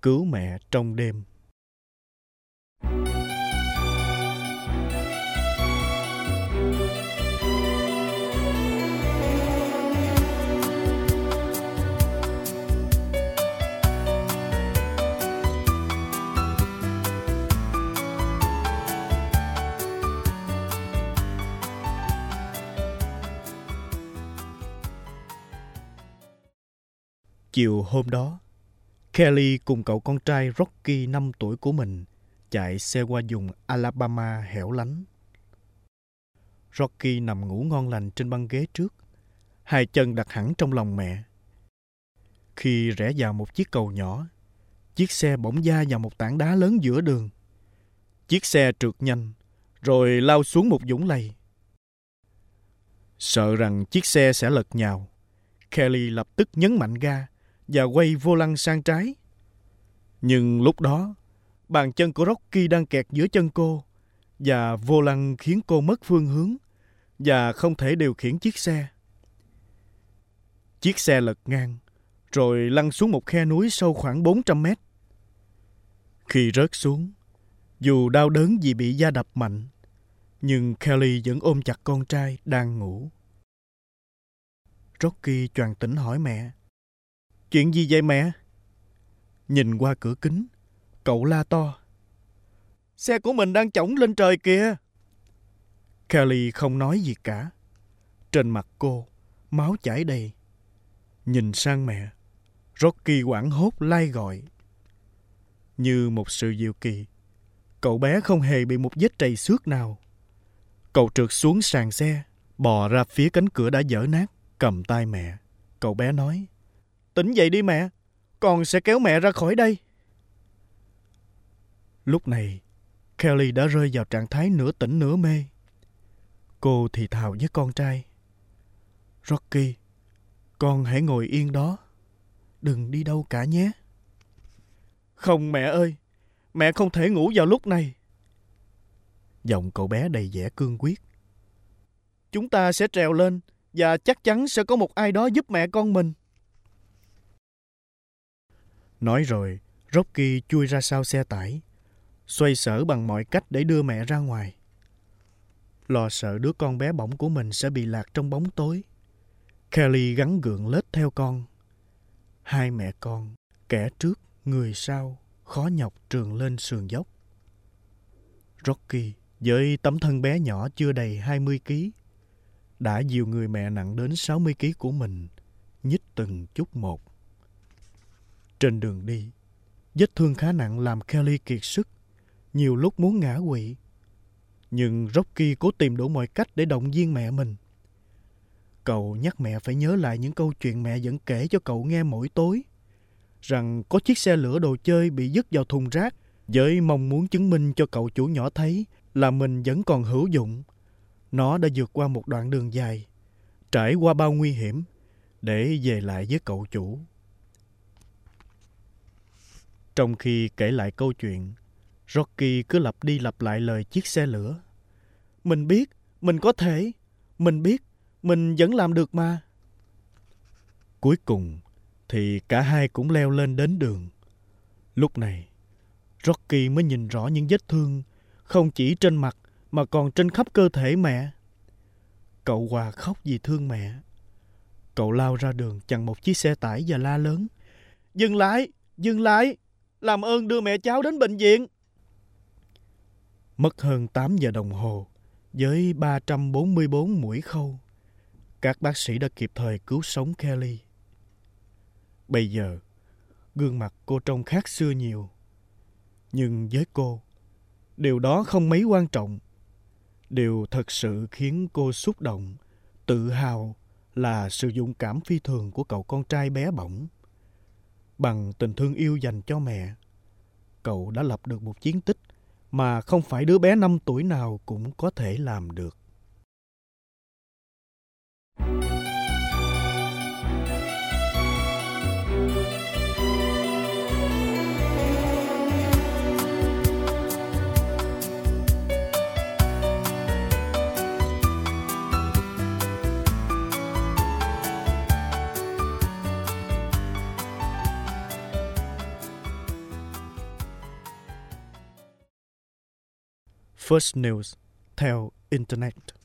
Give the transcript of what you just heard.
cứu mẹ trong đêm. Chiều hôm đó, Kelly cùng cậu con trai Rocky 5 tuổi của mình chạy xe qua vùng Alabama hẻo lánh. Rocky nằm ngủ ngon lành trên băng ghế trước, hai chân đặt hẳn trong lòng mẹ. Khi rẽ vào một chiếc cầu nhỏ, chiếc xe bỗng va vào một tảng đá lớn giữa đường. Chiếc xe trượt nhanh, rồi lao xuống một vũng lầy. Sợ rằng chiếc xe sẽ lật nhào, Kelly lập tức nhấn mạnh ga và quay vô lăng sang trái. Nhưng lúc đó, bàn chân của Rocky đang kẹt giữa chân cô, và vô lăng khiến cô mất phương hướng và không thể điều khiển chiếc xe. Chiếc xe lật ngang, rồi lăn xuống một khe núi sâu khoảng 400 mét. Khi rớt xuống, dù đau đớn vì bị va đập mạnh, nhưng Kelly vẫn ôm chặt con trai đang ngủ. Rocky choàng tỉnh hỏi mẹ: "Chuyện gì vậy mẹ?" Nhìn qua cửa kính, cậu la to: "Xe của mình đang chổng lên trời kìa!" Kelly không nói gì cả. Trên mặt cô, máu chảy đầy. Nhìn sang mẹ, Rocky hoảng hốt lai gọi. Như một sự diệu kỳ, cậu bé không hề bị một vết trầy xước nào. Cậu trượt xuống sàn xe, bò ra phía cánh cửa đã vỡ nát, cầm tay mẹ. Cậu bé nói: "Tỉnh dậy đi mẹ, con sẽ kéo mẹ ra khỏi đây." Lúc này, Kelly đã rơi vào trạng thái nửa tỉnh nửa mê. Cô thì thào với con trai: "Rocky, con hãy ngồi yên đó, đừng đi đâu cả nhé." "Không mẹ ơi, mẹ không thể ngủ vào lúc này." Giọng cậu bé đầy vẻ cương quyết. "Chúng ta sẽ trèo lên và chắc chắn sẽ có một ai đó giúp mẹ con mình." Nói rồi, Rocky chui ra sau xe tải, xoay sở bằng mọi cách để đưa mẹ ra ngoài. Lo sợ đứa con bé bỏng của mình sẽ bị lạc trong bóng tối, Kelly gắng gượng lết theo con. Hai mẹ con, kẻ trước, người sau, khó nhọc trườn lên sườn dốc. Rocky, với tấm thân bé nhỏ chưa đầy 20 kg, đã dìu người mẹ nặng đến 60 kg của mình, nhích từng chút một. Trên đường đi, vết thương khá nặng làm Kelly kiệt sức, nhiều lúc muốn ngã quỵ. Nhưng Rocky cố tìm đủ mọi cách để động viên mẹ mình. Cậu nhắc mẹ phải nhớ lại những câu chuyện mẹ vẫn kể cho cậu nghe mỗi tối, rằng có chiếc xe lửa đồ chơi bị vứt vào thùng rác, với mong muốn chứng minh cho cậu chủ nhỏ thấy là mình vẫn còn hữu dụng. Nó đã vượt qua một đoạn đường dài, trải qua bao nguy hiểm, để về lại với cậu chủ. Trong khi kể lại câu chuyện, Rocky cứ lặp đi lặp lại lời chiếc xe lửa: "Mình biết, mình có thể. Mình biết, mình vẫn làm được mà." Cuối cùng thì cả hai cũng leo lên đến đường. Lúc này, Rocky mới nhìn rõ những vết thương không chỉ trên mặt mà còn trên khắp cơ thể mẹ. Cậu òa khóc vì thương mẹ. Cậu lao ra đường chặn một chiếc xe tải và la lớn: "Dừng lại! Dừng lại! Làm ơn đưa mẹ cháu đến bệnh viện!" Mất hơn 8 giờ đồng hồ, với 344 mũi khâu, các bác sĩ đã kịp thời cứu sống Kelly. Bây giờ, gương mặt cô trông khác xưa nhiều. Nhưng với cô, điều đó không mấy quan trọng. Điều thật sự khiến cô xúc động, tự hào là sự dũng cảm phi thường của cậu con trai bé bỏng. Bằng tình thương yêu dành cho mẹ, cậu đã lập được một chiến tích mà không phải đứa bé 5 tuổi nào cũng có thể làm được. First News theo Internet.